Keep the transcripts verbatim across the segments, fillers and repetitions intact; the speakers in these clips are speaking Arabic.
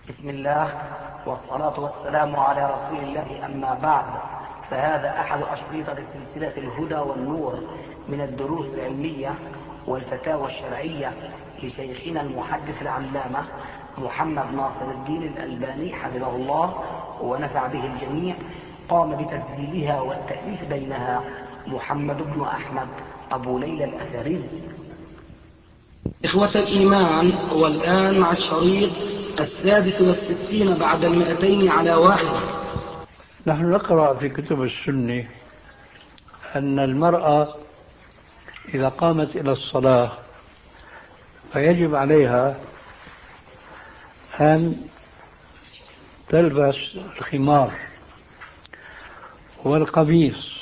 بسم الله والصلاة والسلام على رسول الله، أما بعد، فهذا أحد أشرطة سلسلة الهدى والنور من الدروس العلمية والفتاوى الشرعية لشيخنا المحدث العلامة محمد ناصر الدين الألباني حفظه الله ونفع به الجميع. قام بتسجيلها والتأليف بينها محمد بن أحمد أبو ليلى الأثري. إخوة الإيمان، والآن مع الشريط السادس والستين بعد المئتين على واحد. نحن نقرأ في كتب السنة أن المرأة إذا قامت إلى الصلاة فيجب عليها أن تلبس الخمار والقميص،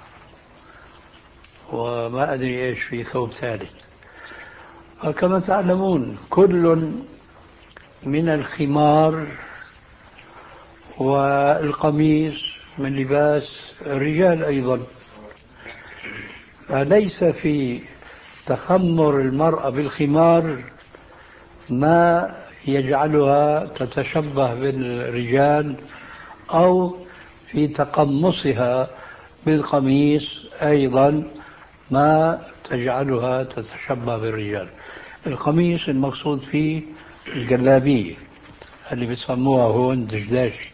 وما أدري إيش في ثوب ثالث. وكما تعلمون كل من الخمار والقميص من لباس الرجال أيضا، فليس في تخمر المرأة بالخمار ما يجعلها تتشبه بالرجال، أو في تقمصها بالقميص أيضا ما تجعلها تتشبه بالرجال. القميص المقصود فيه الجلابية اللي بيسموها هون دشداشي.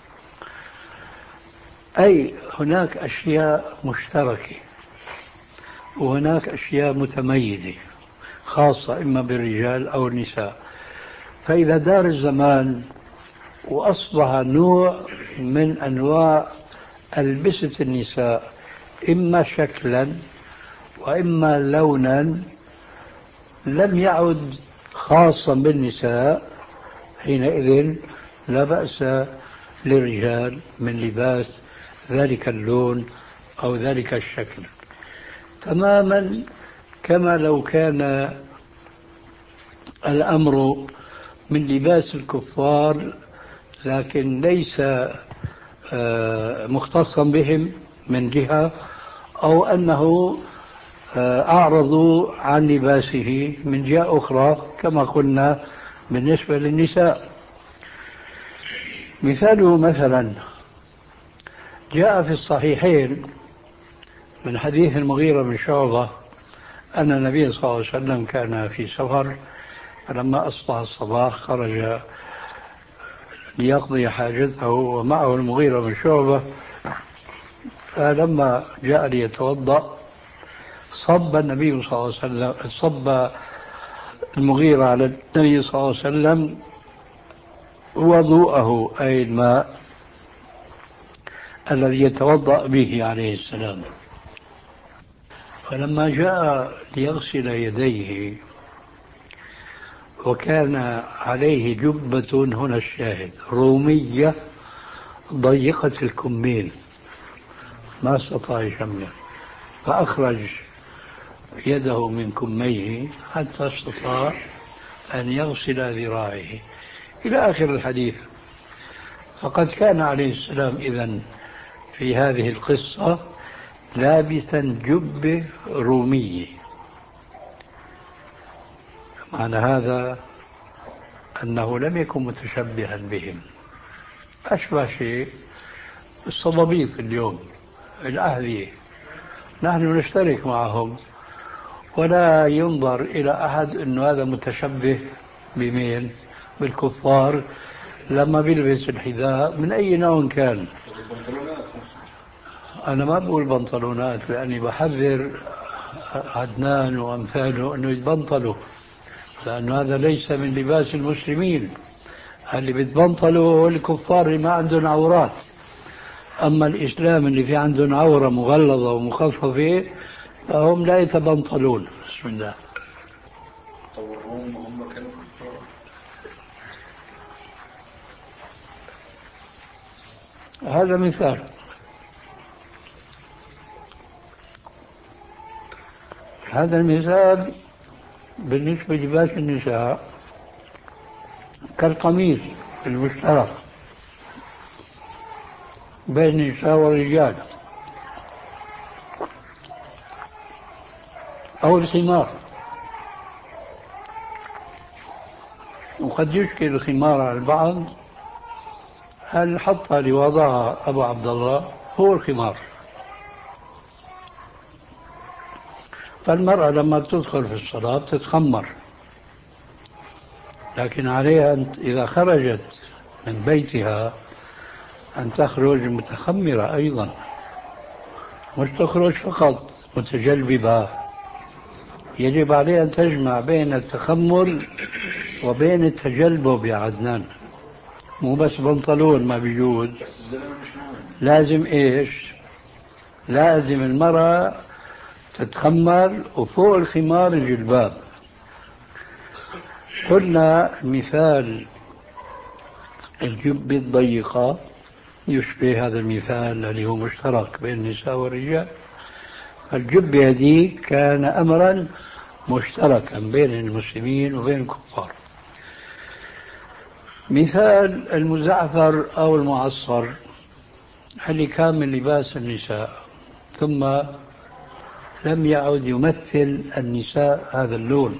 أي هناك أشياء مشتركة وهناك أشياء متميزة خاصة إما بالرجال أو النساء. فإذا دار الزمان وأصبح نوع من أنواع ألبسة النساء إما شكلا وإما لونا لم يعد خاصا بالنساء، حينئذ لا بأس للرجال من لباس ذلك اللون أو ذلك الشكل، تماما كما لو كان الأمر من لباس الكفار لكن ليس مختصا بهم من جهة، أو أنه أعرضوا عن لباسه من جهة أخرى كما قلنا بالنسبة للنساء. مثاله مثلا جاء في الصحيحين من حديث المغيرة بن شعبة أن النبي صلى الله عليه وسلم كان في سفر، فلما أصبح الصباح خرج ليقضي حاجته ومعه المغيرة بن شعبة، فلما جاء ليتوضأ صب النبي صلى الله عليه وسلم صب المغيرة على النبي صلى الله عليه وسلم وضوءه، أي الماء الذي يتوضأ به عليه السلام. فلما جاء ليغسل يديه وكان عليه جبة، هنا الشاهد، رومية ضيقة الكمين ما استطاع يشمل، فأخرج يده من كميه حتى استطاع أن يغسل ذراعه إلى آخر الحديث. فقد كان عليه السلام إذن في هذه القصة لابسا جبة رومية. معنى هذا أنه لم يكن متشبها بهم، أشبه شيء الصبابيط اليوم الأهلية، نحن نشترك معهم ولا ينظر إلى أحد أنه هذا متشبه بمين؟ بالكفار لما بيلبس الحذاء من أي نوع كان. أنا ما بقول بنطلونات لأني بحذر عدنان وأمثاله أنه يتبنطلوا، لأن هذا ليس من لباس المسلمين. اللي بيتبنطلوا هو الكفار اللي ما عندهم عورات، أما الإسلام اللي في عندهم عورة مغلظة ومخففة فهم لا يتبنطلون. بسم الله. هم كانوا كفار. هذا مثال. هذا المثال بالنسبة لباس النساء كالقميص المشترك بين النساء والرجال، أو الخمار. وقد يشكل الخمار على البعض، هل حطها لوضعها أبو عبد الله هو الخمار. فالمرأة لما بتدخل في الصلاة بتتخمر، لكن عليها أن إذا خرجت من بيتها أن تخرج متخمرة أيضا، مش تخرج فقط متجلببة. يجب عليها أن تجمع بين التخمر وبين التجلبب يا عدنان، مو بس بنطلون ما بيجوز، لازم إيش؟ لازم المرأة تتخمر وفوق الخمار الجلباب. قلنا مثال الجبة الضيقة يشبه هذا المثال الذي هو مشترك بين النساء والرجال. الجبة هذه كان أمرا مشتركا بين المسلمين وبين الكفار. مثال المزعفر أو المعصر اللي كان من لباس النساء، ثم لم يعد يمثل النساء هذا اللون.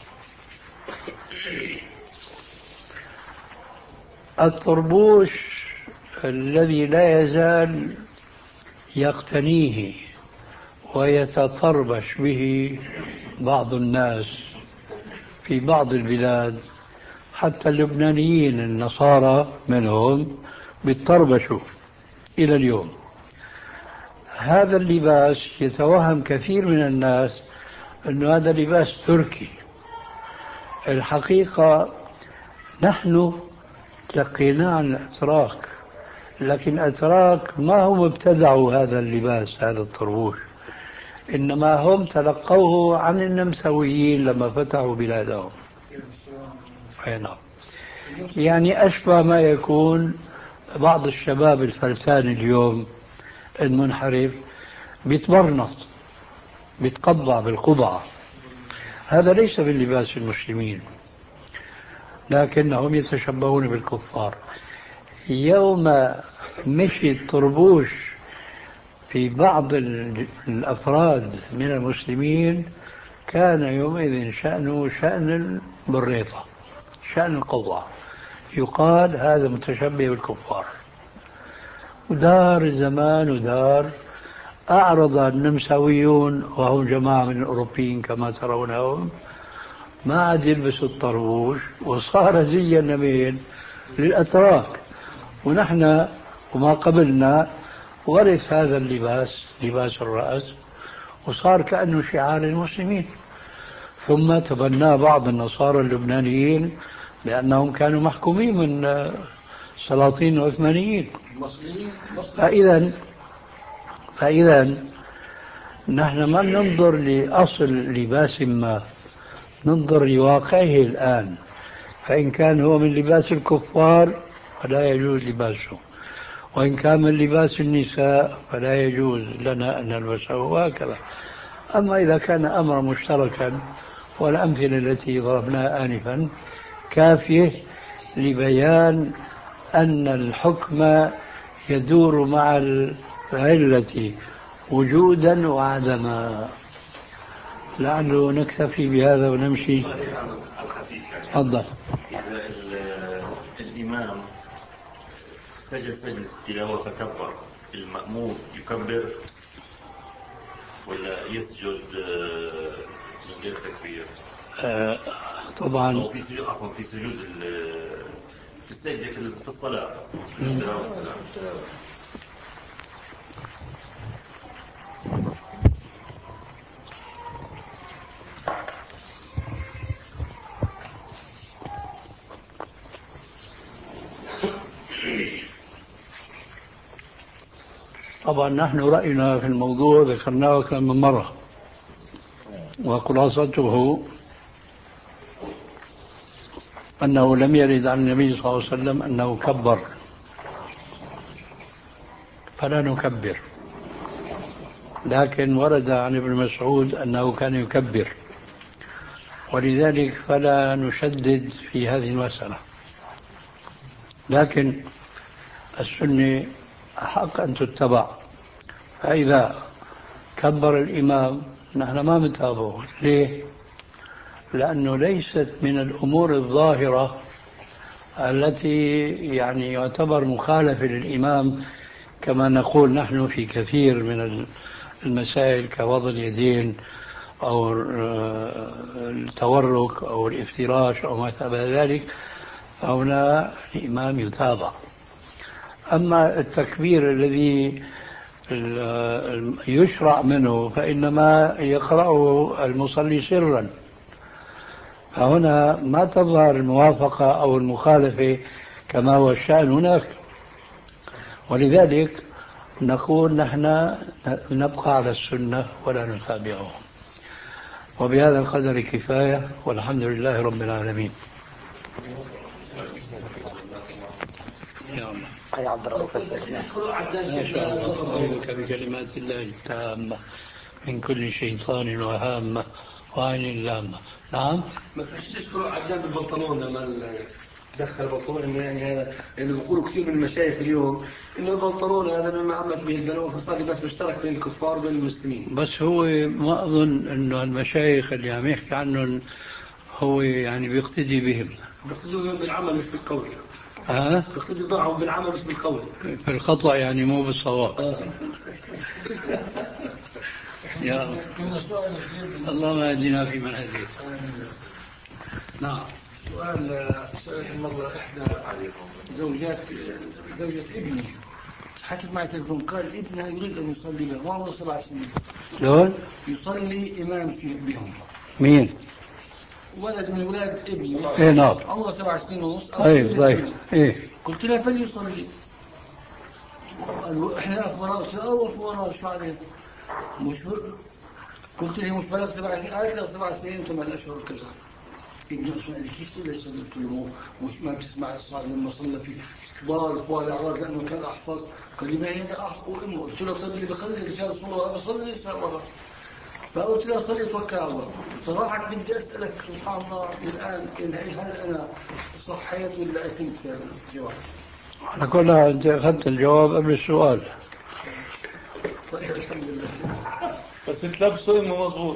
الطربوش الذي لا يزال يقتنيه ويتطربش به بعض الناس في بعض البلاد، حتى اللبنانيين النصارى منهم بيتطربشوا إلى اليوم. هذا اللباس يتوهم كثير من الناس أنه هذا لباس تركي. الحقيقة نحن تلقيناه عن الأتراك، لكن الأتراك ما هم ابتدعوا هذا اللباس، هذا الطربوش، إنما هم تلقوه عن النمساويين لما فتحوا بلادهم. نعم. يعني أشبه ما يكون بعض الشباب الفلسان اليوم المنحرف بيتبرنط بيتقبع بالقبعة. هذا ليس من لباس المسلمين، لكنهم يتشبهون بالكفار. يوم مشي الطربوش في بعض الأفراد من المسلمين كان يومئذ شأنه شأن البريطة، شأن القوة، يقال هذا متشبه بالكفار. ودار زمان ودار أعرض النمساويون وهم جماعة من الأوروبيين كما ترونهم، ما عاد يلبسوا الطربوش وصار زي النميل للأتراك. ونحن وما قبلنا ورث هذا اللباس، لباس الرأس، وصار كأنه شعار المسلمين. ثم تبناه بعض النصارى اللبنانيين لأنهم كانوا محكومين من السلاطين العثمانيين. فإذا فإذا نحن ما ننظر لأصل لباس ما، ننظر لواقعه الآن. فإن كان هو من لباس الكفار فلا يجوز لباسه، وإن كان من لباس النساء فلا يجوز لنا أن نلبسه، وهكذا. أما إذا كان أمرا مشتركا، والأمثلة التي ضربناها آنفا كافية لبيان أن الحكم يدور مع العلة وجودا وعدما. لعله نكتفي بهذا ونمشي. تفضل. إذا الإمام سجد سجد التلاوة فكبر، المأموم يكبر ولا يسجد من غير تكبير؟ آه طبعا. أو في عفوا في سجود في السجدة في الصلاة في التلاوة والسلام. طبعا نحن رأينا في الموضوع ذكرناه كم من مرة، وخلاصته أنه لم يرد عن النبي صلى الله عليه وسلم أنه كبر، فلا نكبر. لكن ورد عن ابن مسعود أنه كان يكبر، ولذلك فلا نشدد في هذه المسألة. لكن السنة حق أن تتبع، فإذا كبر الإمام نحن ما نتابعه. ليه؟ لأنه ليست من الأمور الظاهرة التي يعني يعتبر مخالفة للإمام كما نقول نحن في كثير من المسائل كوضع اليدين أو التورك أو الافتراش أو ما شابه ذلك، فهنا الإمام يتابع. أما التكبير الذي يشرع منه فإنما يقرأه المصلي سرا، فهنا ما تظهر الموافقة أو المخالفة كما هو الشأن هناك. ولذلك نقول نحن نبقى على السنة ولا نتابعه. وبهذا القدر كفاية، والحمد لله رب العالمين. يا الله أي عبد الرؤوف ما شاء الله. أعوذك بكلمات الله التامة من كل شيطان وهامة وعين لامة. نعم. ما فيش تشكروا عدنان بالبنطلون لما دخل البنطلون، انه يعني هذا اللي بيقولوا كثير من المشايخ اليوم انه البنطلون هذا مما عمت به البنون، فصار بس مشترك بين الكفار وبين المسلمين. بس هو ما اظن انه المشايخ اللي عم يحكي عنهم هو يعني بيقتدي بهم. بيقتدي بهم بالعمل مش بالقول. ها؟ بيقتدي معهم بالعمل مش بالقول. في الخطأ يعني مو بالصواب. آه. يا الله ما يهدينا في من هديت. نعم. سؤال سألت مرة إحدى زوجات زوجة ابني، حكت معي تلفون، قال ابنها يريد أن يصلي بهم وعمره سبع سنين. شلون؟ يصلي إمام بهم. مين؟ ولد من ولاد ابني. إيه نعم. عمره سبع سنين ونص. أي طيب. إيه. قلت لها فليصلي. قالوا إحنا أفوراء. قلت لها أو أفوراء شو عليه؟ مش قلت لها مش بلغ سبع سنين. قالت لها سبع سنين ثمان أشهر كذا. كيف تقول ليش قلت له مش ما بتسمع الصلاة لما صلى في كبار اخوان الاعراض لانه كان احفظ. قال لي ما هي انا احفظ امه. قلت له طيب اللي بخلي الرجال صلاه بصلي ليش ورا؟ فقلت له صلي توكل على الله. بصراحه بدي اسالك سبحان الله الان هل انا صحيت ولا اثمت في الجواب؟ على كل حال انت اخذت الجواب قبل السؤال. طيب الحمد لله. بس انت لابسه انه مضبوط.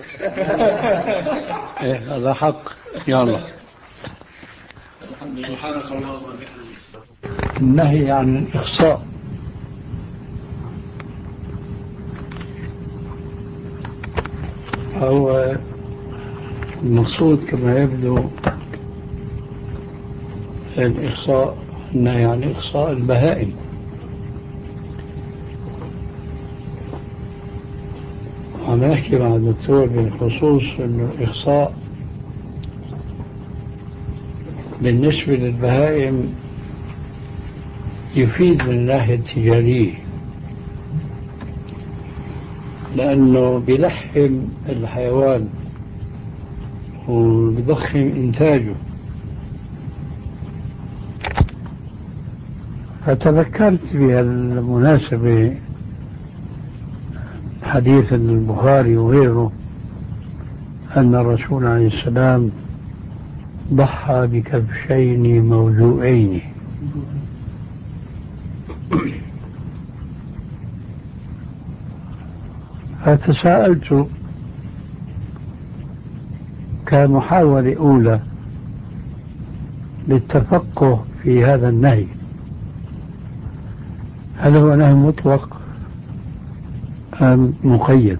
ايه هذا حق. يلا. الحمد لله. سبحانك اللهم وبحمدك. النهي عن الإخصاء هو المقصود كما يبدو الإخصاء، النهي عن إخصاء البهائم. عم أحكي مع الدكتور بالخصوص أنه الإخصاء بالنسبة للبهائم يفيد من الناحية التجارية، لأنه بيلحم الحيوان وبيضخم إنتاجه. فتذكرت بهالمناسبة حديث البخاري وغيره أن الرسول عليه السلام ضحى بكبشين موجوعين. فتساءلت كمحاولة أولى للتفقه في هذا النهي، هل هو نهي مطلق أم مقيد؟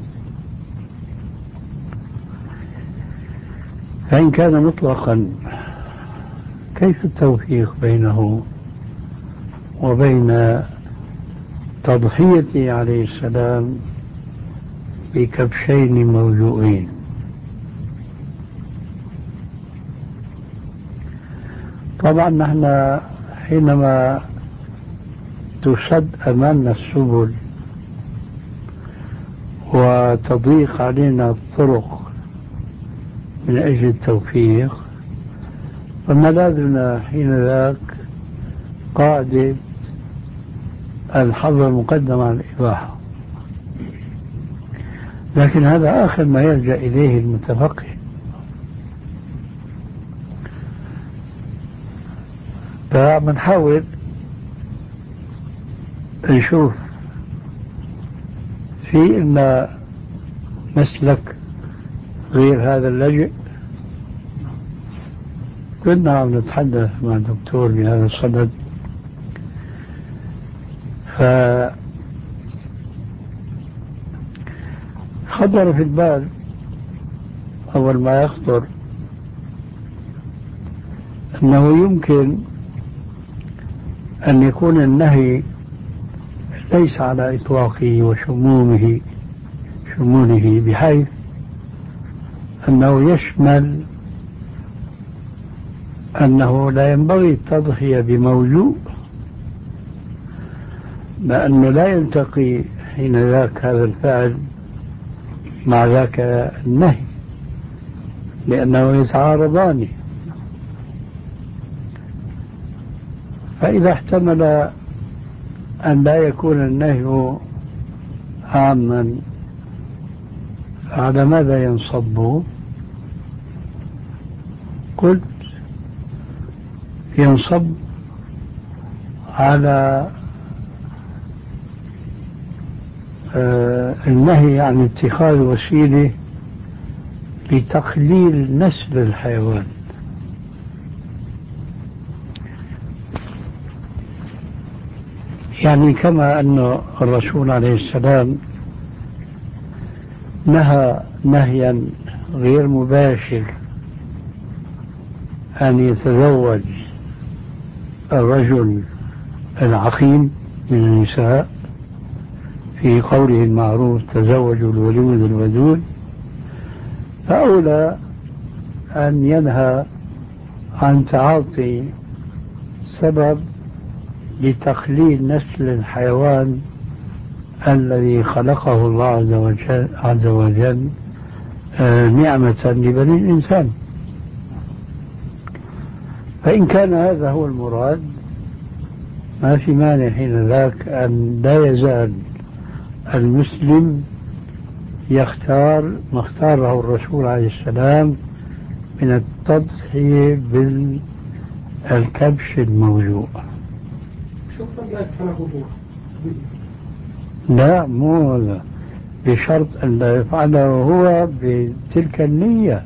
فإن كان مطلقا كيف التوفيق بينه وبين تضحيته عليه السلام بكبشين موجوعين؟ طبعا نحن حينما تسد أمامنا السبل وتضيق علينا الطرق من أجل التوفيق، فملاذنا حين ذاك قاعدة الحظر مقدم على الإباحة. لكن هذا آخر ما يلجأ إليه المتفقه. فبنحاول نشوف في إما مسلك غير هذا اللجئ كنا عم نتحدث مع الدكتور بهذا الصدد، ف خطر في البال أول ما يخطر أنه يمكن أن يكون النهي ليس على إطلاقه وشمومه شموله، بحيث أنه يشمل أنه لا ينبغي التضحية بموجوع، لأنه لا يلتقي حين ذاك هذا الفعل مع ذاك النهي، لأنه يتعارضان. فإذا احتمل أن لا يكون النهي عاما، على ماذا ينصب؟ قلت ينصب على آه النهي عن اتخاذ وسيلة لتقليل نسل الحيوان. يعني كما أن الرسول عليه السلام نهى نهيا غير مباشر أن يتزوج الرجل العقيم من النساء في قوله المعروف تزوجوا الولود الودود، فأولى أن ينهى عن تعاطي سبب لتقليل نسل الحيوان الذي خلقه الله عز وجل, عز وجل آه نعمة لبني الإنسان. فإن كان هذا هو المراد ما في مانع حين ذاك أن لا يزال المسلم يختار ما اختاره الرسول عليه السلام من التضحية بالكبش الموجوع. لا مو هذا، بشرط أن لا يفعله هو بتلك النية،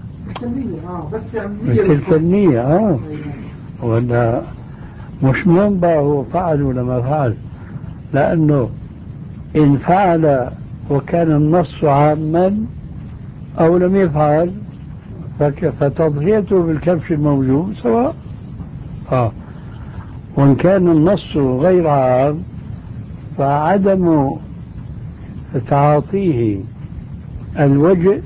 بتلك النية آه. ولا مش منبع هو فعل ولا ما فعل، لأنه إن فعل وكان النص عاما أو لم يفعل فتضحيته بالكبش الموجود سواء. آه. وإن كان النص غير عام فعدم تعاطيه الوجه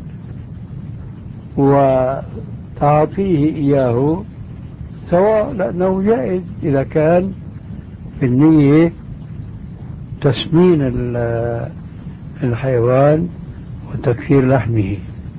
وتعاطيه إياه سواء، لأنه جائز إذا كان في النية تسمين الحيوان وتكثير لحمه.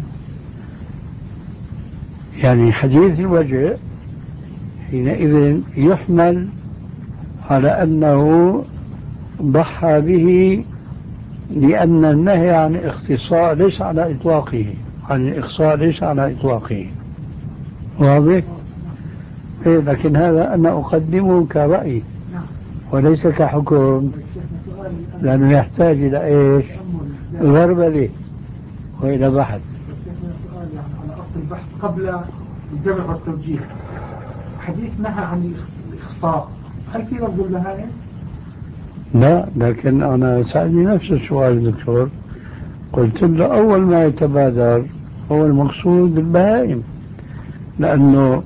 يعني حديث الوجه حينئذ يحمل على أنه ضحى به لأن النهي عن اختصاء ليس على إطلاقه، عن الإخصاء ليس على إطلاقه. واضح؟ إيه، لكن هذا أنا أقدمه كرأي وليس كحكم، لأنه يحتاج إلى إيش؟ غربلة وإلى بحث. على أصل البحث قبل الجمع والتوجيه، حديث نهى عن الإخصاء، هل في لفظ البهائم؟ لا، لكن أنا سألني نفس السؤال دكتور، قلت له أول ما يتبادر هو المقصود بالبهائم، لأنه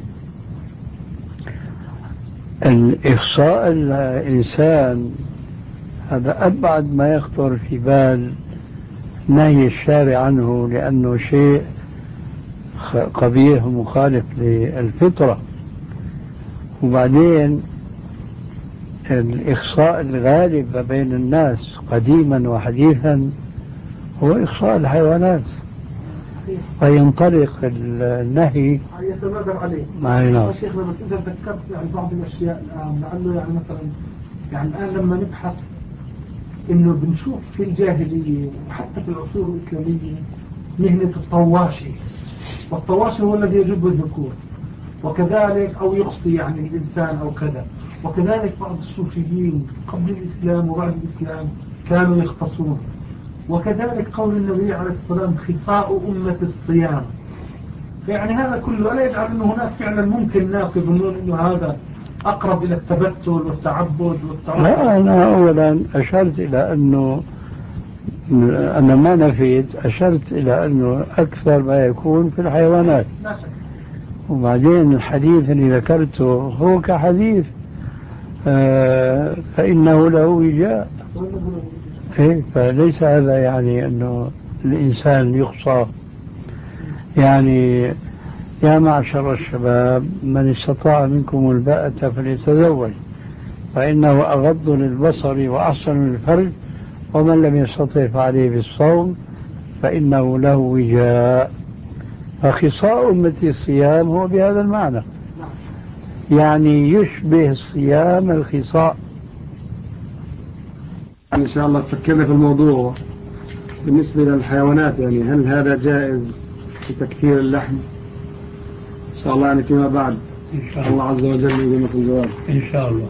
الإخصاء الإنسان هذا أبعد ما يخطر في بال نهي الشارع عنه، لأنه شيء قبيح ومخالف للفطرة. وبعدين الإخصاء الغالب بين الناس قديما وحديثا هو إخصاء الحيوانات، فينطلق النهي يتبادر عليه. معنا شيخنا بس إذا ذكرت يعني بعض الأشياء الآن، لعله يعني مثلا يعني الآن لما نبحث إنه بنشوف في الجاهلية وحتى في العصور الإسلامية مهنة الطواشي، والطواشي هو الذي يجب الذكور، وكذلك أو يخصي يعني الإنسان أو كذا، وكذلك بعض الصوفيين قبل الإسلام وبعد الإسلام كانوا يختصون، وكذلك قول النبي عليه الصلاة والسلام خصاء أمة الصيام، يعني هذا كله ألا يجعل أنه هناك فعلا ممكن ناس يظنون أنه هذا أقرب إلى التبتل والتعبد والتعبد؟ لا، أنا أولا أشرت إلى أنه أنا ما نفيت، أشرت إلى أنه أكثر ما يكون في الحيوانات. وبعدين الحديث اللي ذكرته هو كحديث آه فإنه له وجاء، إيه، فليس هذا يعني أنه الإنسان يخصى. يعني يا معشر الشباب من استطاع منكم الباءة فليتزوج فإنه أغض للبصر وأحسن للفرج ومن لم يستطع فعليه بالصوم فإنه له وجاء. فخصاء أمتي الصيام هو بهذا المعنى، يعني يشبه الصيام الخصاء. إن شاء الله فكرنا في الموضوع بالنسبة للحيوانات، يعني هل هذا جائز في تكثير اللحم؟ إن شاء الله يعني فيما بعد إن شاء الله عز وجل يجمع الجواب إن شاء الله.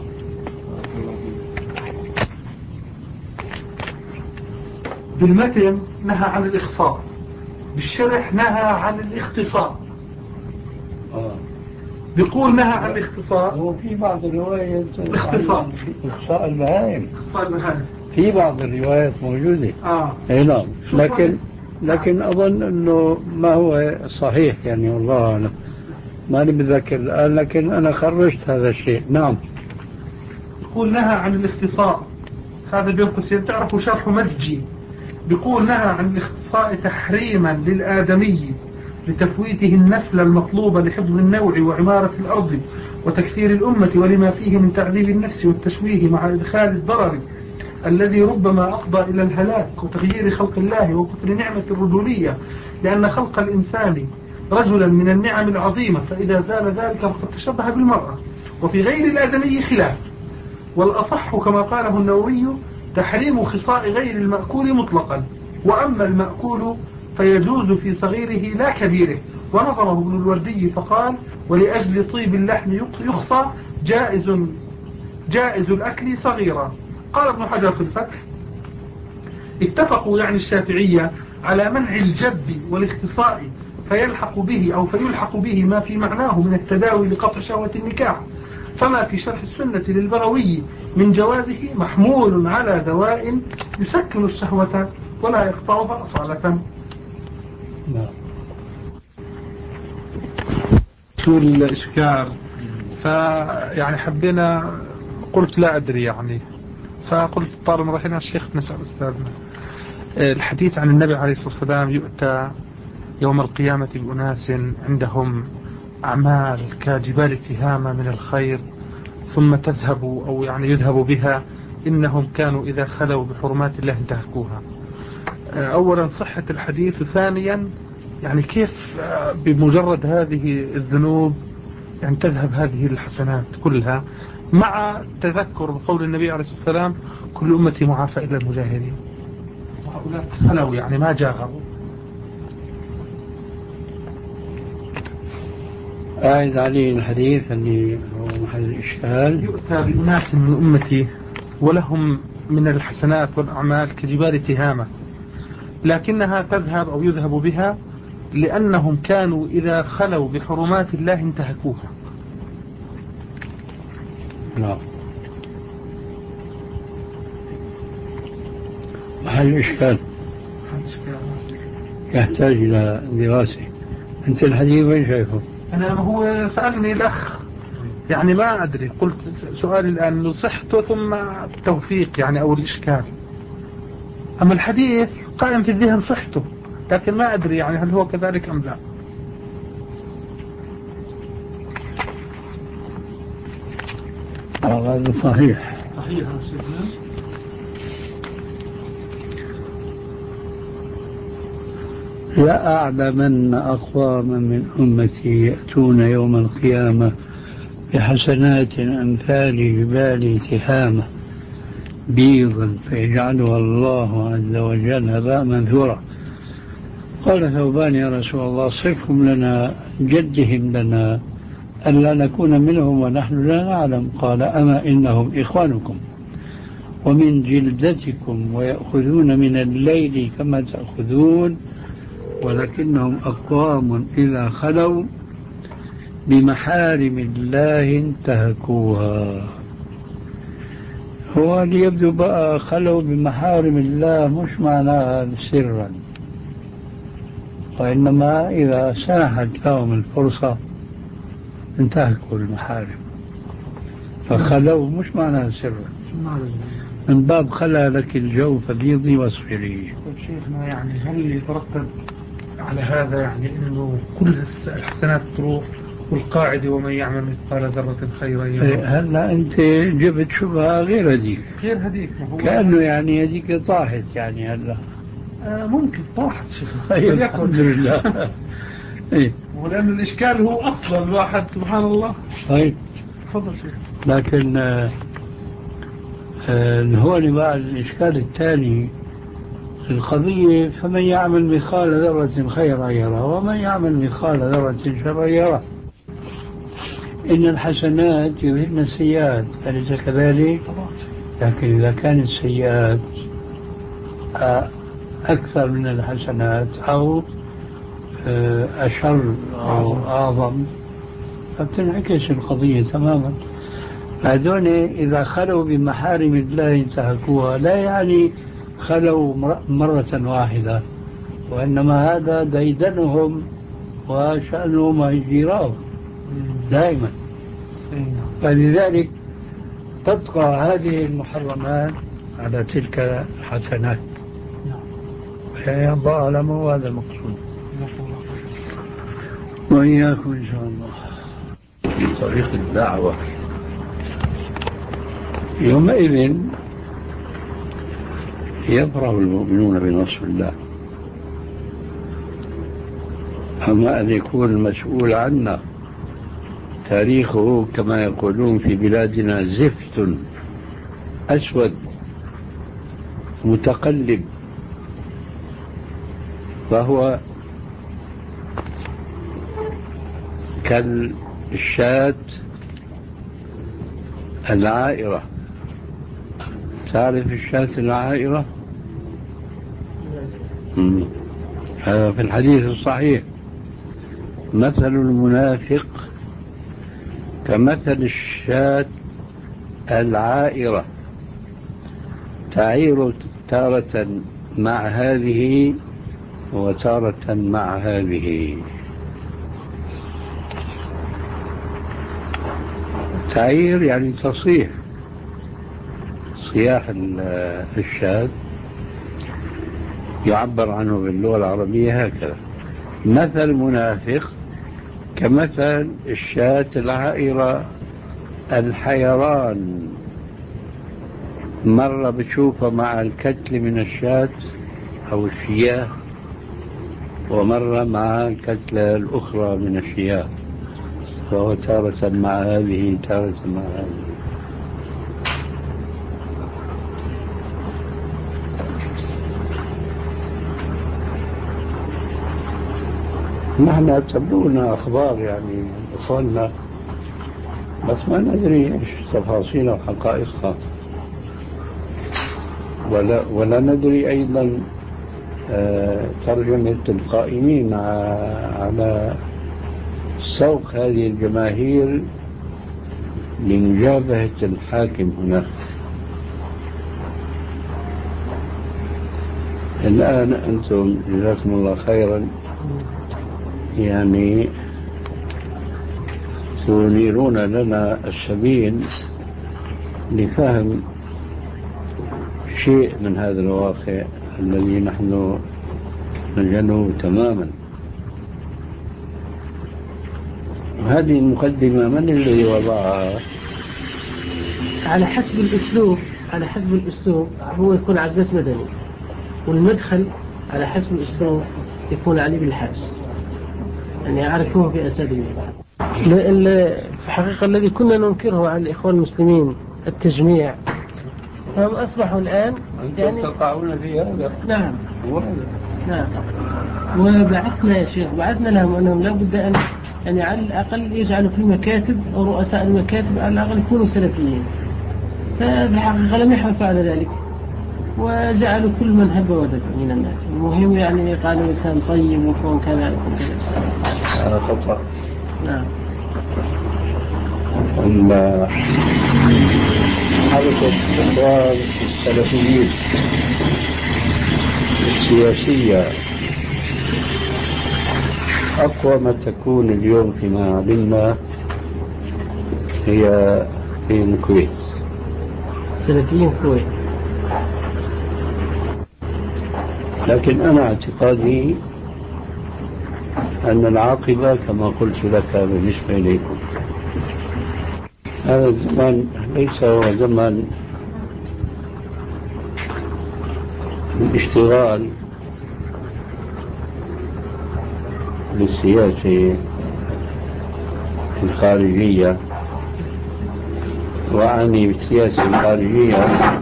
بالمتن نهى عن الإخصاء، بالشرح نهى عن الاختصاء. آه. بيقول نهى عن الاختصاء، هو في بعض الروايات الاختصاء إخصاء البهائم، اختصاء البهائم في بعض الروايات موجودة. آه. اي نعم، لكن لكن أظن أنه ما هو صحيح يعني، والله أعلم، ماني بذكر الآن، لكن أنا خرجت هذا الشيء. نعم. يقول نهى عن الاختصاء، هذا بين قوسين تعرفوا شرح مزجي، بيقول نهى عن الاختصاء تحريما للآدمي لتفويته النسل المطلوب لحفظ النوع وعمارة الأرض وتكثير الأمة ولما فيه من تعذيب النفس والتشويه مع إدخال الضرر الذي ربما أفضى إلى الهلاك وتغيير خلق الله وكفر نعمة الرجولية، لأن خلق الإنسان رجلا من النعم العظيمة، فإذا زال ذلك فقد تشبه بالمرأة، وفي غير الآدمي خلاف. والأصح كما قاله النووي تحريم خصاء غير المأكول مطلقا، وأما المأكول فيجوز في صغيره لا كبيره. ونظره ابن الوردي فقال ولأجل طيب اللحم يخصى جائز جائز الأكل صغيرا. قال ابن حجر في الفتح اتفقوا يعني الشافعية على منع الجب والاختصاء فيلحق به أو فيلحق به ما في معناه من التداوي لقطع شهوة النكاح، فما في شرح السنة للبغوي من جوازه محمول على دواء يسكن الشهوة ولا يقطعها أصالة. شو الإشكال؟ فيعني حبينا، قلت لا أدري يعني، فقلت طالما رحنا الشيخ نسأل أستاذنا. الحديث عن النبي عليه الصلاة والسلام يؤتى يوم القيامة بأناس عندهم أعمال كجبال تهامة من الخير ثم تذهب أو يعني يذهب بها، إنهم كانوا إذا خلوا بحرمات الله انتهكوها. أولا صحة الحديث، وثانيا يعني كيف بمجرد هذه الذنوب يعني تذهب هذه الحسنات كلها، مع تذكر بقول النبي عليه الصلاة والسلام كل أمتي معافى إلا المجاهرين، وهؤلاء خلوا يعني ما جاهروا. أعد عليه الحديث اللي هو محل الإشكال. يؤتى بأناس من أمتي ولهم من الحسنات والأعمال كجبال تهامة، لكنها تذهب أو يذهب بها لأنهم كانوا إذا خلوا بحرمات الله انتهكوها. نعم. محل الإشكال يحتاج إلى دراسة. أنت الحديث وين شايفه؟ أنا هو سألني الأخ يعني ما أدري، قلت سؤالي الآن صحته ثم التوفيق يعني أو الإشكال. أما الحديث قائم في الذهن صحته، لكن ما أدري يعني هل هو كذلك أم لا. هذا صحيح. صحيح. لا أعلمن أقواما من أمتي يأتون يوم القيامة بحسنات أمثال جبال تهامة بيضا فيجعلها الله عز وجل هباء منثورا. قال ثوبان يا رسول الله صفهم لنا جدهم لنا ألا نكون منهم ونحن لا نعلم. قال أما إنهم إخوانكم ومن جلدتكم ويأخذون من الليل كما تأخذون ولكنهم أقوام إذا خلوا بمحارم الله انتهكوها. هو اللي يبدو بقى خلوا بمحارم الله مش معناها سرا، وإنما إذا سنحت لهم الفرصة انتهكوا المحارم، فخلوا مش معناها سرا، من باب خلا لك الجو فبيضي واصفري. شيخنا يعني هل يترتب على هذا يعني انه كل الحسنات تروح، والقاعدة ومن يعمل مثقال ذرة خيرا يره؟ هلا انت جبت شبهة غير هذيك، غير هذيك كأنه يعني هذيك طاحت يعني هلا. آه ممكن طاحت شيخنا. طيب الحمد لله. إيه؟ ولأن الإشكال هو أصلا الواحد سبحان الله. طيب تفضل شيخ. لكن آه آه هون بقى الإشكال الثاني القضية، فمن يعمل مثقال ذرة خيرا يرى ومن يعمل مثقال ذرة شرا يرى. إن الحسنات يذهبن السيئات، أليس كذلك؟ لكن إذا كانت السيئات أكثر من الحسنات أو أشر أو أعظم فبتنعكس القضية تماما. هذول إذا خلوا بمحارم الله انتهكوها، لا يعني خلوا مرة واحدة، وإنما هذا ديدنهم وشأنهم هجيراه دائما. فلذلك تطغى هذه المحرمات على تلك الحسنات. الله أعلم، وهذا المقصود. وإياكم إن شاء الله. في طريق الدعوة يومئذ يفرح المؤمنون بنصر الله، أما أن يكون المسؤول عنا تاريخه كما يقولون في بلادنا زفت أسود متقلب، فهو كالشاة العائرة. تعرف الشاة العائرة؟ هذا في الحديث الصحيح: مثل المنافق كمثل الشاة العائرة تعير تارة مع هذه وتارة مع هذه. تعير يعني تصيح، صياح الشاة يعبر عنه باللغة العربية هكذا: مثل المنافق كمثل الشاة العائرة الحيران، مرة بتشوفه مع الكتل من الشاة أو الشياه، ومرة مع الكتلة الأخرى من الشياه، فهو تارة مع هذه تارة مع هذه. نحن تبدونا أخبار يعني أخواننا، بس ما ندري إيش تفاصيل وحقائقها، ولا, ولا ندري أيضا ترجمة القائمين على سوق هذه الجماهير لمجابهة الحاكم هناك. الآن أنتم جزاكم الله خيرا يعني تنيرون لنا السبيل لفهم شيء من هذا الواقع الذي نحن نجهله تماما. هذه المقدمة من الذي وضعها؟ على حسب الأسلوب، على حسب الأسلوب هو يكون عباس مدني، والمدخل على حسب الأسلوب يكون علي بالحاج، يعني يعرفوه في أساليبه. في الحقيقة الذي كنا ننكره على الإخوان المسلمين التجميع، فهم أصبحوا الآن يعني تقعون في هذا. نعم نعم. وبعثنا يا شيخ، بعثنا لهم أنهم لا بد أن يعني على الأقل يجعلوا في المكاتب أو رؤساء المكاتب على الأقل يكونوا سلفيين، فبالحقيقة لم يحرصوا على ذلك. وجعلوا كل من هب ودب من الناس. المهم يعني قالوا إنسان طيب ويكون كذا يكون كذا. هذا خطأ. نعم. أما حركة إخوان السلفيين السياسية أقوى ما تكون اليوم فيما علمنا هي في الكويت. السلفيين في الكويت. لكن أنا اعتقادي أن العاقبة كما قلت لك بالنسبة إليكم. هذا الزمان ليس هو زمن الاشتغال بالسياسة الخارجية، وأعني بالسياسة الخارجية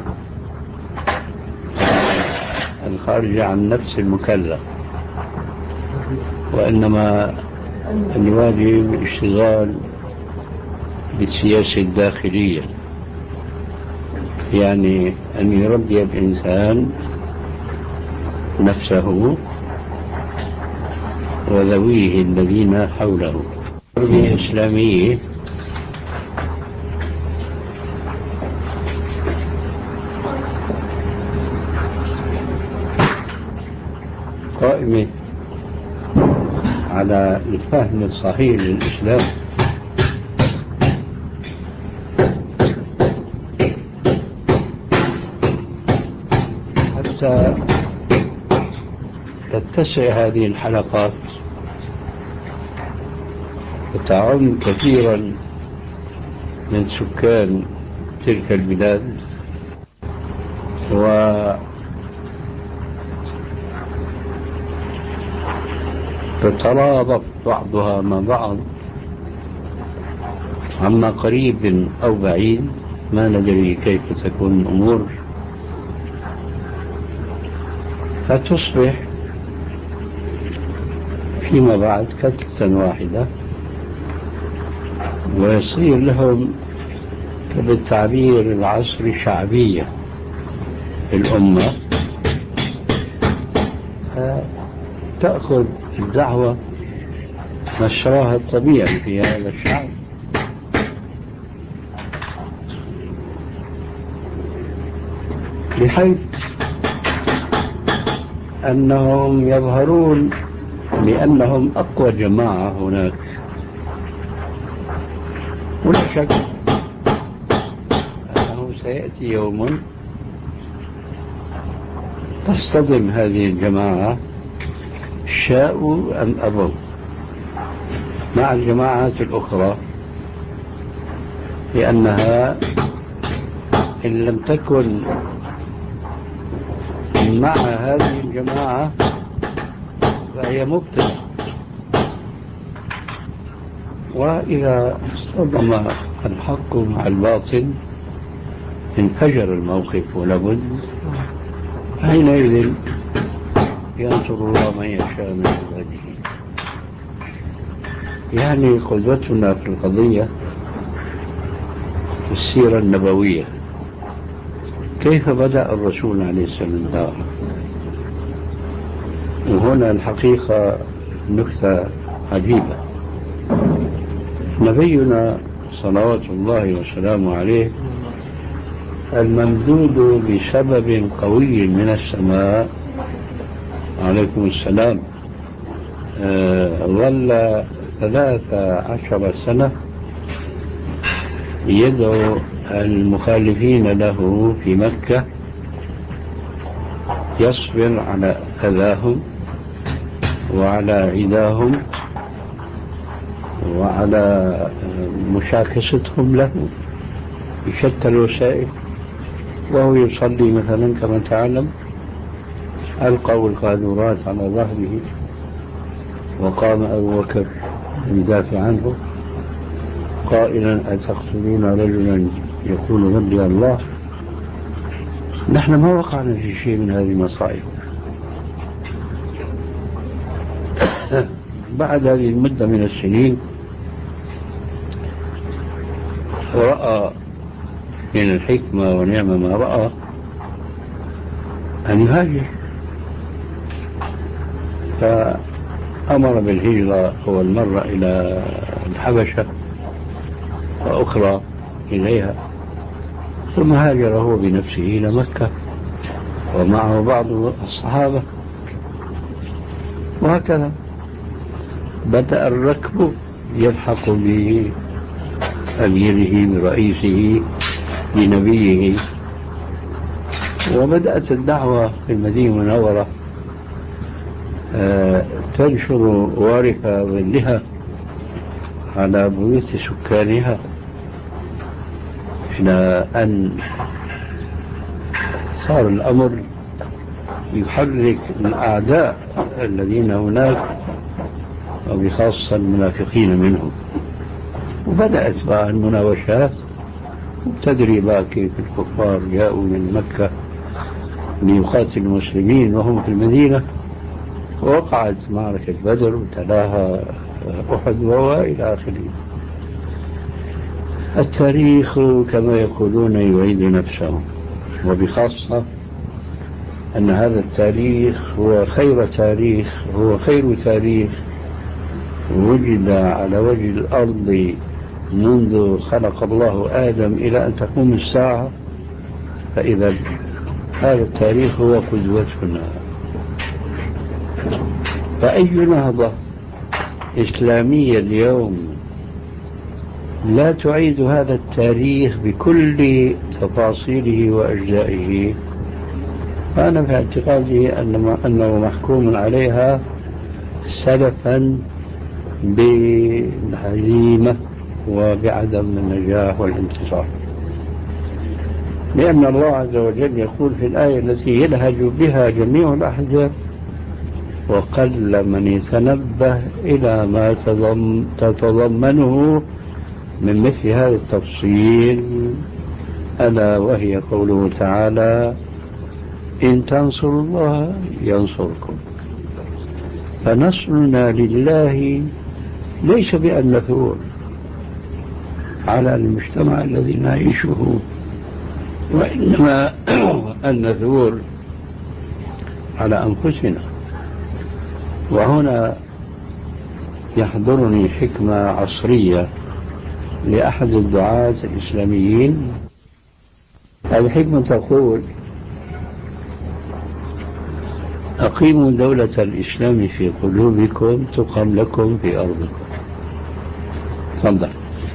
الخارجة عن نفس المكلف، وإنما الواجب الاشتغال بالسياسة الداخلية، يعني أن يربي الإنسان نفسه وذويه الذين حوله تربية إسلامية قائمة على الفهم الصحيح للإسلام، حتى تتسع هذه الحلقات وتعم كثيرا من سكان تلك البلاد، وتترابط بعضها مع بعض عما قريب أو بعيد، ما ندري كيف تكون الأمور، فتصبح فيما بعد كتلة واحدة، ويصير لهم بالتعبير العصري شعبية في الأمة، تأخذ الدعوة مشراها الطبيعي في هذا الشعب، بحيث أنهم يظهرون لأنهم أقوى جماعة هناك. ولا شك أنه سيأتي يوم تصطدم هذه الجماعة شاءوا أم أبوا مع الجماعات الأخرى، لأنها إن لم تكن مع هذه الجماعة فهي مبتدعة، وإذا اصطدم الحق مع الباطل انفجر الموقف، ولابد حينئذ ينصر الله من يشاء من عباده. يعني قدوتنا في القضية في السيرة النبوية، كيف بدأ الرسول عليه السلام دعوة. وهنا الحقيقة نكتة عجيبة، نبينا صلوات الله وسلامه عليه الممدود بسبب قوي من السماء عليكم السلام آه ظل ثلاثة عشر سنة يدعو المخالفين له في مكة، يصبر على أذاهم وعلى عداهم وعلى مشاكستهم له بشتى الوسائل، وهو يصلي مثلا كما تعلم ألقوا القاذورات على ظهره، وقام أبو بكر يدافع عنه قائلا أتقتلون رجلا يقول ربي الله. نحن ما وقعنا في شيء من هذه المصائب. بعد هذه المدة من السنين رأى من الحكمة ونعم ما رأى أن يهاجر، فأمر بالهجرة أول مرة إلى الحبشة وأخرى إليها، ثم هاجر هو بنفسه إلى مكة ومعه بعض الصحابة، وهكذا بدأ الركب يلحق بأميره برئيسه بنبيه، وبدأت الدعوة في المدينة المنورة تنشر وارف ظلها على بيوت سكانها، إلى أن صار الأمر يحرك الأعداء الذين هناك وبخاصة المنافقين منهم، وبدأت بقى المناوشات، تدري بقى كيف الكفار جاءوا من مكة ليقاتلوا المسلمين وهم في المدينة، ووقعت معركة بدر وتلاها أحد وإلى آخره. التاريخ كما يقولون يعيد نفسه، وبخاصة أن هذا التاريخ هو خير تاريخ هو خير تاريخ وجد على وجه الأرض منذ خلق الله آدم إلى أن تقوم الساعة، فإذا هذا التاريخ هو قدوتنا. فأي نهضة إسلامية اليوم لا تعيد هذا التاريخ بكل تفاصيله وأجزائه، فأنا في اعتقادي أنه محكوم عليها سلفا بالهزيمة وبعدم النجاح والانتصار، لأن الله عز وجل يقول في الآية التي يلهج بها جميع الأحزاب: وقل من يتنبه إلى ما تتضمنه من مثل هذا التفصيل، ألا وهي قوله تعالى: إن تنصروا الله ينصركم. فنصرنا لله ليس بأن نثور على المجتمع الذي نعيشه، وإنما أن نثور على أنفسنا. وهنا يحضرني حكمة عصرية لأحد الدعاة الإسلاميين. هذه حكمة تقول: أقيموا دولة الإسلام في قلوبكم تقم لكم في أرضكم. تفضل.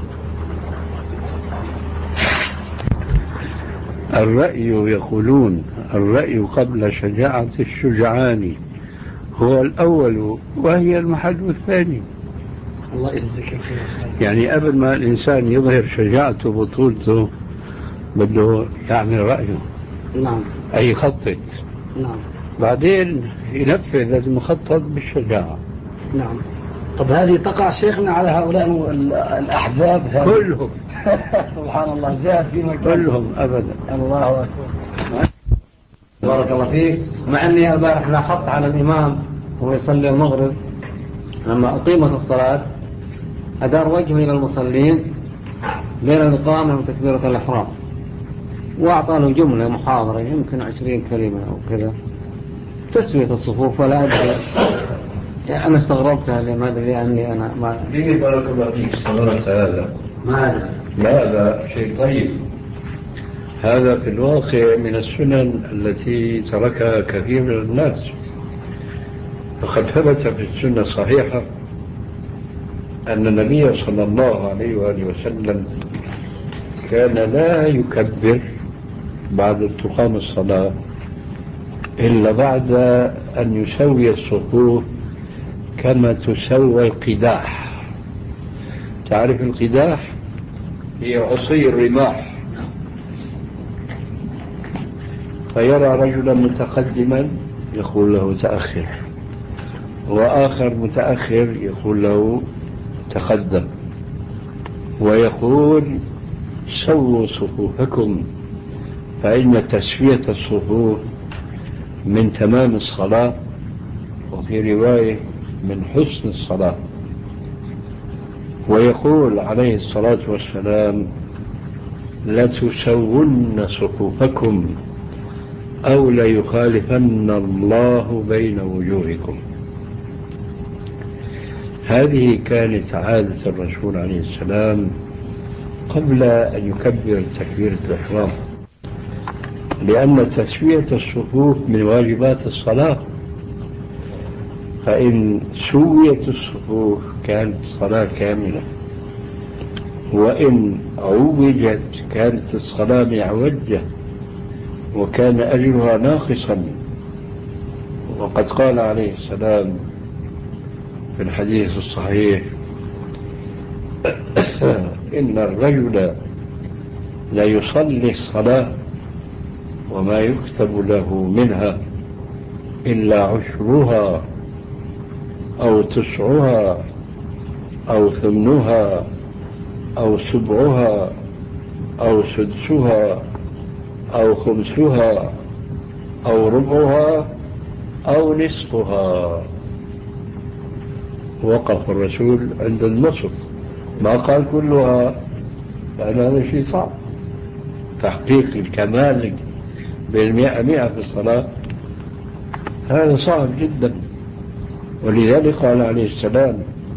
الرأي يقولون الرأي قبل شجاعة الشجعان هو الأول وهي المحل الثاني. الله يجزيك. يعني قبل ما الإنسان يظهر شجاعته وبطولته بده يعمل رأيه. نعم. أي يخطط. نعم. بعدين ينفذ المخطط بالشجاعة. نعم. طب هذه تقع شيخنا على هؤلاء الأحزاب هذه كلهم. سبحان الله، جاءت في مكان كلهم أبدا. الله أكبر. بارك الله فيك. مع أني البارح لاحظت على الإمام وهو يصلي المغرب لما أقيمت الصلاة أدار وجهه إلى المصلين بين الإقامة وتكبيرة الإحرام، وأعطى له جملة محاضرة يمكن عشرين كلمة أو كذا تسوية الصفوف. ولا أدري يعني أنا استغربتها لما أدري لأني أنا ما ليه بارك الله فيك استغربت هذا؟ ما لا هذا شيء طيب. هذا في الواقع من السنن التي تركها كثير من الناس، فقد ثبت في السنة الصحيحة أن النبي صلى الله عليه وآله وسلم كان لا يكبر بعد تقام الصلاة إلا بعد أن يسوي الصفوف كما تسوى القداح. تعرف القداح؟ هي عصي الرماح. فيرى رجلا متقدما يقول له تأخر، وآخر متأخر يقول له تقدم، ويقول سووا صفوفكم فإن تسوية الصفوف من تمام الصلاة، وفي رواية من حسن الصلاة. ويقول عليه الصلاة والسلام: لا تسون صفوفكم أو ليخالفن الله بين وجوهكم. هذه كانت عادة الرسول عليه السلام قبل أن يكبر تكبيرة الإحرام، لأن تسوية الصفوف من واجبات الصلاة، فإن سويت الصفوف كانت الصلاة كاملة، وإن عوجت كانت الصلاة معوجة وكان أجرها ناقصا. وقد قال عليه السلام في الحديث الصحيح: إن الرجل لا يصلي الصلاة وما يكتب له منها إلا عشرها أو تسعها أو ثمنها أو سبعها أو سدسها أو خمسها أو ربعها أو نصفها. وقف الرسول عند النصف، ما قال كلها، لأن هذا شيء صعب، تحقيق الكمال بالمئة مئة في الصلاة هذا صعب جدا. ولذلك قال عليه السلام: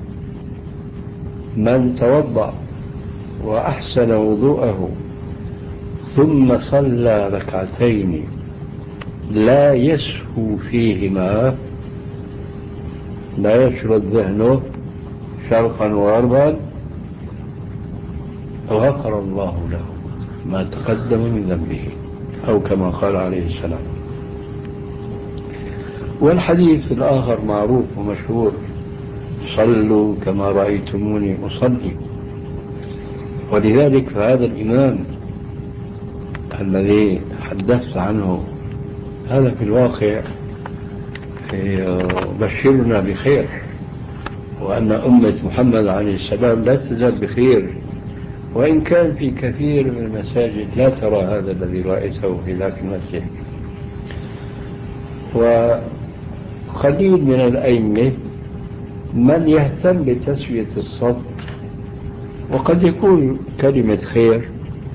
من توضأ وأحسن وضوءه ثم صلى ركعتين لا يسهو فيهما، لا يشرد ذهنه شرقا وغربا، غفر الله له ما تقدم من ذنبه، أو كما قال عليه السلام. والحديث الآخر معروف ومشهور: صلوا كما رأيتموني أصلي. ولذلك فهذا الإمام الذي حدثت عنه هذا في الواقع يبشرنا بخير، وأن أمة محمد عليه السلام لا تزال بخير، وإن كان في كثير من المساجد لا ترى هذا الذي رأيته في ذاك المسجد. وقليل من الأئمة من يهتم بتسوية الصف، وقد يكون كلمة خير،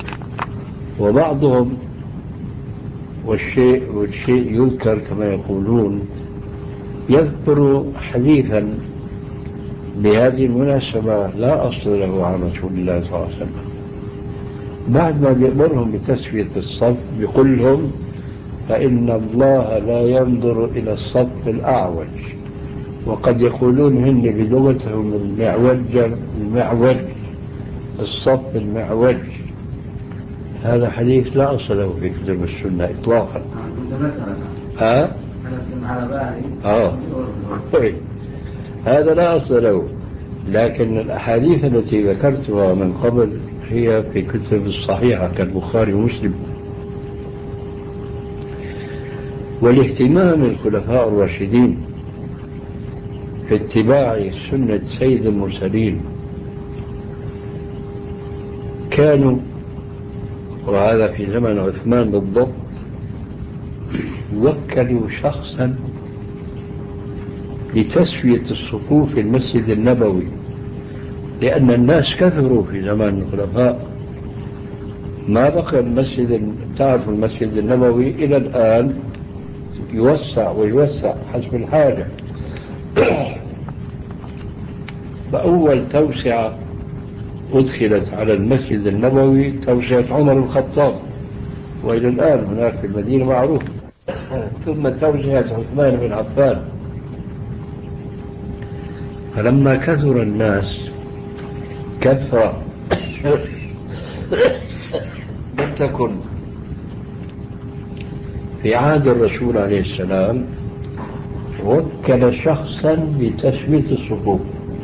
وبعضهم والشيء والشيء يذكر كما يقولون يذكر حديثا بهذه المناسبة لا أصل له عن رسول الله صلى الله عليه وسلم، بعد ما بيأمرهم بتسوية الصف بيقول لهم: فإن الله لا ينظر إلى الصف الأعوج. وقد يقولون هن بلغتهم المعوج المعوج الصف المعوج. هذا حديث لا أصل له في كتب السنة إطلاقا. ها؟ آه. هذا لا أصل له، لكن الأحاديث التي ذكرتها من قبل هي في كتب الصحيحة كالبخاري ومسلم. والاهتمام الخلفاء الراشدين في اتباع سنة سيد المرسلين كانوا، وهذا في زمن عثمان بالضبط، وكلوا شخصا لتسوية الصفوف في المسجد النبوي، لأن الناس كثروا في زمن الخلفاء، ما بقى المسجد، تعرف المسجد النبوي إلى الآن يوسع ويوسع حسب الحاجة. فأول توسعة أدخلت على المسجد النبوي توسعة عمر الخطاب، وإلى الآن هناك في المدينة معروف. ثم توسعة عثمان بن عفان. فلما كثر الناس كثرة لم تكن في عهد الرسول عليه السلام، وكل شخصا بتسوية الصفوف،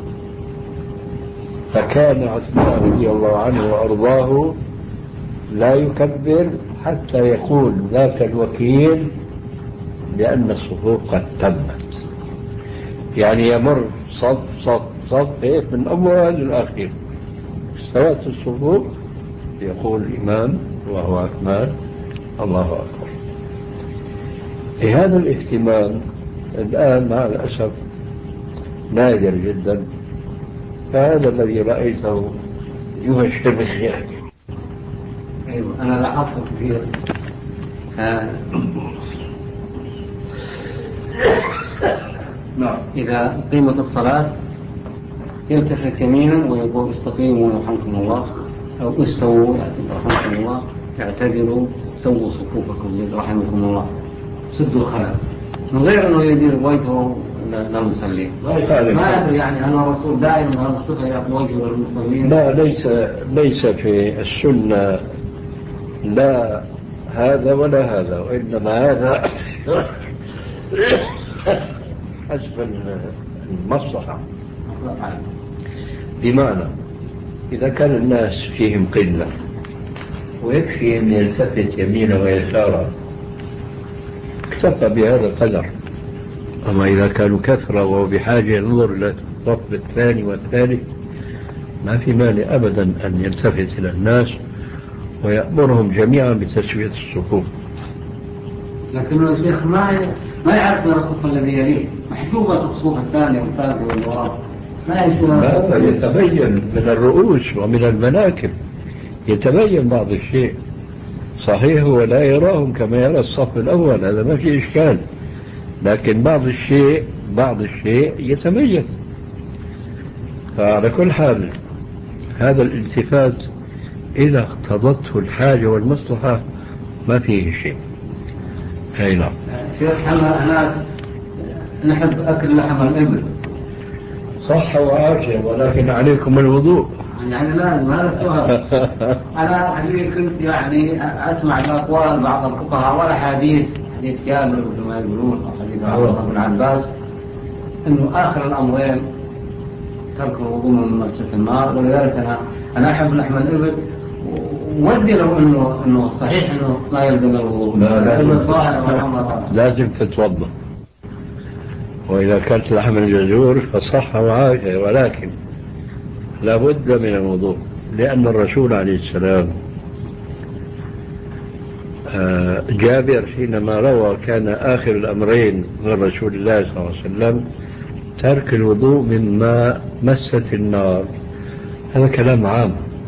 فكان عثمان رضي الله عنه وأرضاه لا يكبر حتى يقول ذاك الوكيل بأن الصفوف قد تمت، يعني يمر صف صف صف هيك من أول للآخر استوت الصفوف، يقول الإمام وهو عثمان: الله أكبر. هذا الاهتمام الآن مع الأسف نادر جدا، فهذا الذي رأيته يبشر بالخير. أيوة، أنا لاحظت كثير نعم. إذا قيمة الصلاة يلتفت يمينا ويقول استقيموا يرحمكم الله، أو استووا يرحمكم الله، اعتدلوا، سووا صفوفكم رحمكم الله، سدوا الخلل، من غير أنه يدير وجهه للمصلين. ما أدري يعني هل الرسول دائما هذا الصفة يعطي وجهه للمصلين؟ لا، ليس ليس في السنة لا هذا ولا هذا، وإنما هذا حسب المصلحة. بمعنى إذا كان الناس فيهم قلة ويكفي أن يلتفت يمينا ويسارا اكتفى بهذا القدر. أما إذا كانوا كثرة وهو بحاجة ينظر للصف الثاني والثالث ما في مانع أبدا أن يلتفت إلى الناس ويأمرهم جميعا بتسوية الصفوف. لكن الشيخ ما ما يعرف من الصف الذي يليه، محجوبة الصفوف الثانية والثالثة والوراء، ما يشوف. لا، يتبين من الرؤوس ومن المناكب، يتبين بعض الشيء. صحيح هو لا يراهم كما يرى الصف الأول، هذا ما في إشكال، لكن بعض الشيء بعض الشيء يتميز. فعلى كل حال هذا الالتفات إذا اقتضته الحاجة والمصلحة ما فيه شيء. أي نعم. شيخ أنا نحب أكل لحم الإبل. صح وعافية، ولكن عليكم الوضوء. يعني لازم، هذا السؤال. أنا حقيقة كنت يعني أسمع الأقوال بعض الفقهاء والأحاديث، حديث جابر مثل ما يقولون أو حديث عبد الله بن عباس، إنه آخر الأمرين ترك الوضوء من مسة النار، ولذلك أنا أنا أحب لحم الإبل، ودي لو إنه إنه صحيح إنه ما يلزم الوضوء. لا لازم, لازم تتوضأ، وإذا كانت لحم الجزور فصح وعافية، ولكن لا بد من الوضوء، لأن الرسول عليه السلام جابر حينما روى كان آخر الأمرين من رسول الله صلى الله عليه وسلم ترك الوضوء مما مست النار. هذا كلام عام،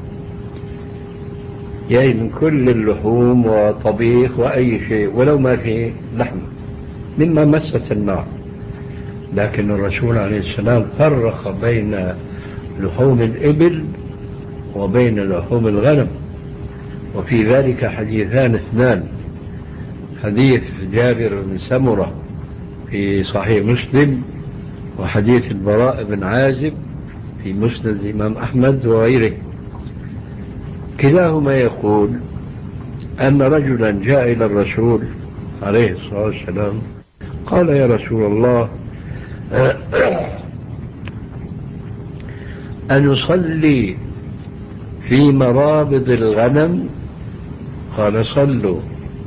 يعني من كل اللحوم وطبيخ وأي شيء ولو ما فيه لحم مما مست النار. لكن الرسول عليه السلام فرق بين لحوم الإبل وبين لحوم الغنم، وفي ذلك حديثان اثنان: حديث جابر بن سمرة في صحيح مسلم، وحديث البراء بن عازب في مسند الإمام أحمد وغيره. كلاهما يقول أن رجلا جاء إلى الرسول عليه الصلاة والسلام قال: يا رسول الله، أنصلي في مرابض الغنم؟ قال: صلوا.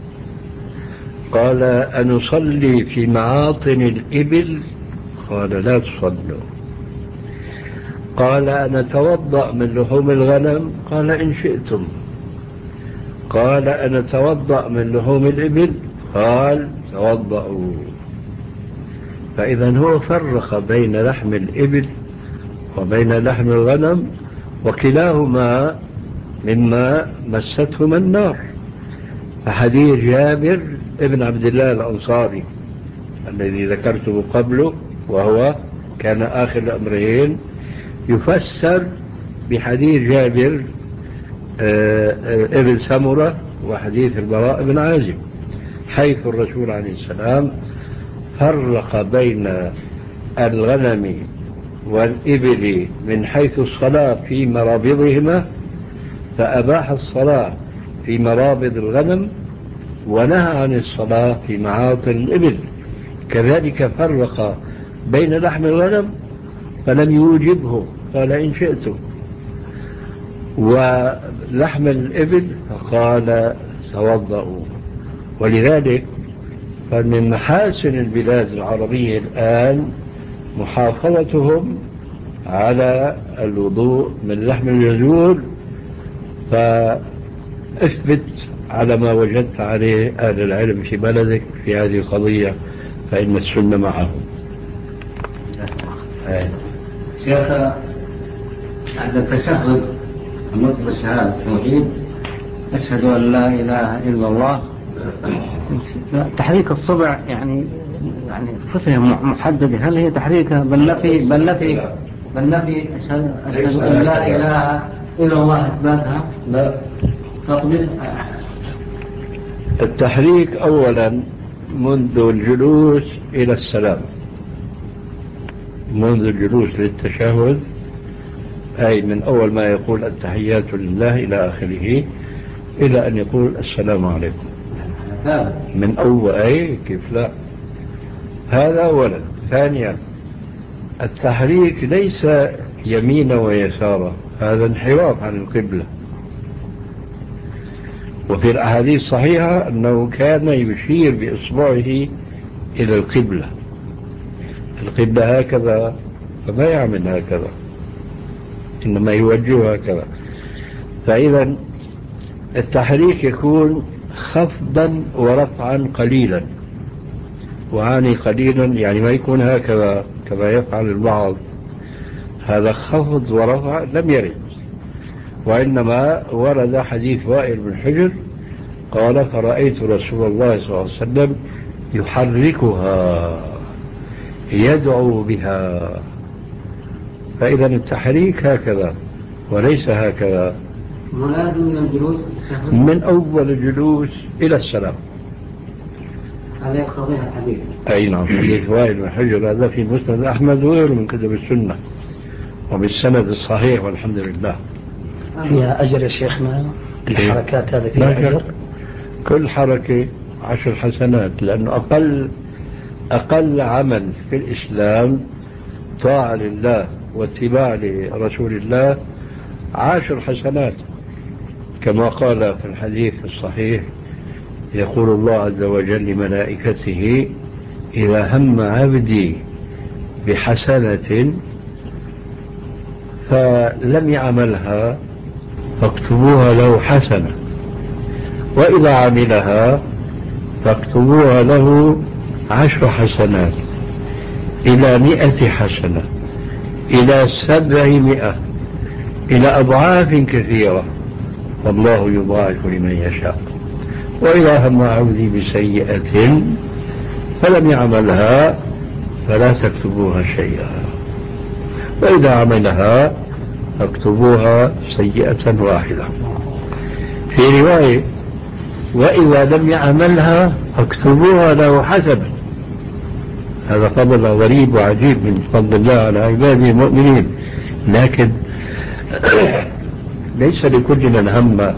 قال: أنصلي في معاطن الإبل؟ قال: لا تصلوا. قال: أنتوضأ من لحوم الغنم؟ قال: إن شئتم. قال: أنتوضأ من لحوم الإبل؟ قال: توضأوا. فإذا هو فرق بين لحم الإبل وبين لحم الغنم، وكلاهما مما مستهما النار. فحديث جابر ابن عبد الله الأنصاري الذي ذكرته قبله وهو كان آخر الأمرين يفسر بحديث جابر ابن سمرة وحديث البراء بن عازب، حيث الرسول عليه السلام فرق بين الغنم والإبل من حيث الصلاة في مرابضهما، فأباح الصلاة في مرابض الغنم ونهى عن الصلاة في معاطن الإبل. كذلك فرق بين لحم الغنم فلم يوجبه، قال: إن شئتم، ولحم الإبل فقال: توضأوا. ولذلك فمن محاسن البلاد العربية الآن محافظتهم على الوضوء من لحم الجزور، فاثبت على ما وجدت عليه أهل العلم في بلدك في هذه القضية، فإن السنة معهم. شيخ، عند التشهد النطق الشهادة التوحيد أشهد أن لا إله إلا الله، تحريك الصبع يعني يعني صفة محددة، هل هي تحريكها بل نفي بل نفي بل نفي أشهد أشهد أن لا إله إلا الله إثباتها؟ لا. تطبيق التحريك أولا منذ الجلوس إلى السلام، منذ الجلوس للتشهد، أي من أول ما يقول التحيات لله إلى آخره إلى أن يقول السلام عليكم، من أول أي كيف لا. هذا أولا. ثانيا التحريك ليس يمين ويسارا، هذا انحراف عن القبلة. وفي الأحاديث الصحيحة أنه كان يشير بإصبعه إلى القبلة، القبلة هكذا، فما يعمل هكذا، إنما يوجه هكذا. فإذا التحريك يكون خفضا ورفعا قليلا، وعني قليلا يعني ما يكون هكذا كما يفعل البعض، هذا خفض ورفع لم يرد، وإنما ورد حديث وائل بن حجر قال فرأيت رسول الله صلى الله عليه وسلم يحركها يدعو بها. فإذا التحريك هكذا وليس هكذا، ملازم من الجلوس من أول الجلوس إلى السلام. هذا يقتضيها الحديث. أي نعم، حديث وائل بن حجر هذا في مسند أحمد وغيره من كتب السنة وبالسند الصحيح والحمد لله. فيها أجر يا شيخنا الحركات هذه فيها أجر؟ كل حركة عشر حسنات، لأنه أقل أقل عمل في الإسلام طاعة لله واتباع لرسول الله عشر حسنات، كما قال في الحديث الصحيح يقول الله عز وجل لملائكته إذا هم عبدي بحسنة فلم يعملها فاكتبوها له حسنة، وإذا عملها فاكتبوها له عشر حسنات إلى مئة حسنة إلى سبعمائة إلى أضعاف كثيرة، والله يضاعف لمن يشاء. وإذا هم عبدي بسيئة فلم يعملها فلا تكتبوها شيئا، وإذا عملها فاكتبوها سيئة واحدة. في رواية وإذا لم يعملها فاكتبوها له حسنة. هذا فضل غريب وعجيب من فضل الله على عباده المؤمنين، لكن ليس لكل من هم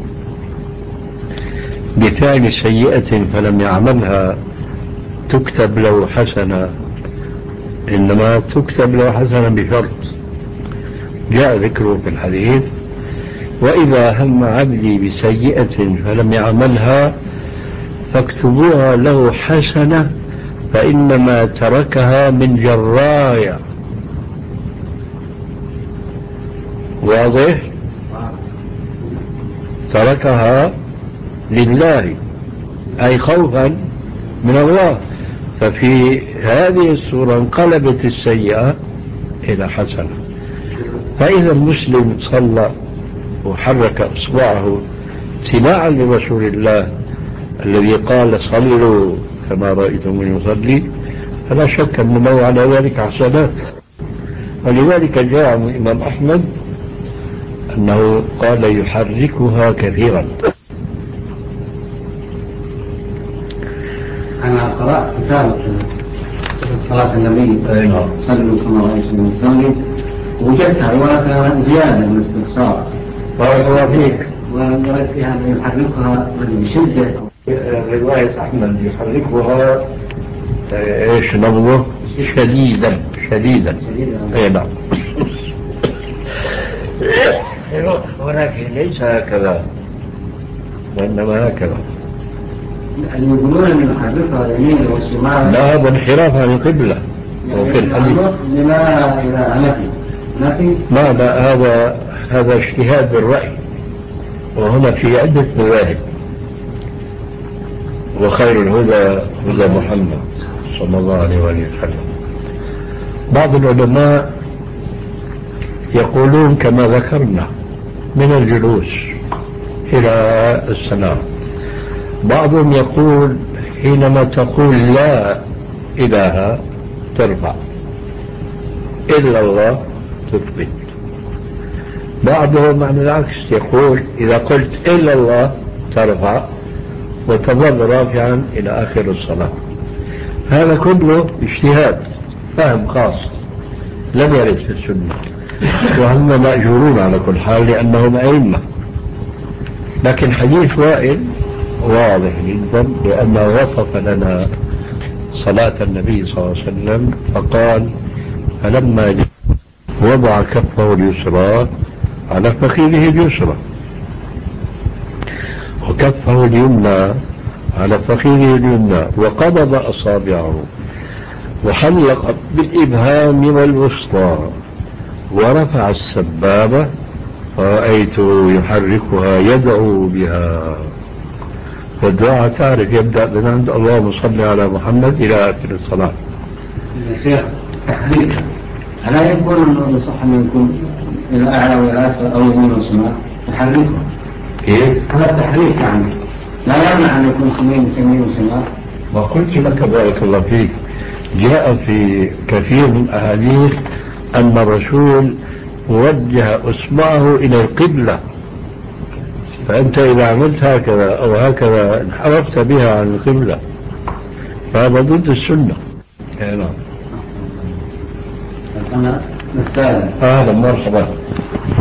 بفعل سيئة فلم يعملها تكتب له حسنة، إنما تكتب له حسنة بشرط جاء ذكره في الحديث وإذا هم عبدي بسيئة فلم يعملها فاكتبوها له حسنة فإنما تركها من جرايا. واضح؟ تركها لله أي خوفا من الله، ففي هذه الصورة انقلبت السيئة إلى حسنة. فإذا المسلم صلى وحرك إصبعه اتباعا لرسول الله الذي قال صلوا كما رأيتم يصلي، فلا شك أنه على ذلك حسنات. ولذلك جاء من الإمام أحمد أنه قال يحركها كثيرا. أنا قرأت كتاب صفة صلاة النبي صلوا كما رأيتم يصلي، وجدتها ولكن زيادة من الاستفسار. بارك الله فيك. ورأيت فيها أن يحركها بشدة. رواية أحمد يحركها إيش لفظه؟ شديدا شديدا. أي نعم. ولكن ليس هكذا، وإنما هكذا. اللي يقولون أن يحركها يمين والشمال لا، هذا انحراف عن القبلة. وفي الحديث لما إلى نفي نفي ما لا، هذا هذا اجتهاد بالرأي، وهنا في عدة مذاهب، وخير الهدى هدى محمد صلى الله عليه وآله وسلم. بعض العلماء يقولون كما ذكرنا من الجلوس إلى السلام، بعضهم يقول حينما تقول لا إله ترفع، إلا الله تثبت. بعضهم عن العكس يقول إذا قلت إلا الله ترفع وتظل رافعا إلى آخر الصلاة. هذا كله اجتهاد فهم خاص لم يرد في السنة، وهم مأجورون على كل حال لأنهم أئمة. لكن حديث وائل واضح جدا لأنه وصف لنا صلاة النبي صلى الله عليه وسلم فقال فلما وضع كفه اليسرى على فخذه اليسرى وكفه اليمنى على فخذه اليمنى وقبض أصابعه وحلق بالإبهام والوسطى ورفع السبابة فرأيته يحركها يدعو بها. والدعاء تعرف يبدأ من عند اللهم صل على محمد إلى آخر الصلاة. يا شيخ تحريك ألا يقول أنه يصح أن يكون إلى أعلى وإلى أسفل أو يمين وشمال تحريكه؟ إيه؟ هذا التحريك يعني لا يمنع أن يكون يمين يمين وشمال. وقلت لك بارك الله فيك جاء في كثير من الأحاديث أن الرسول وجه أصبعه إلى القبلة، فأنت إذا عملت هكذا أو هكذا انحرفت بها عن القبلة، فهذا ضد السنة. نعم. أنا نستاذن. أهلا مرحبا.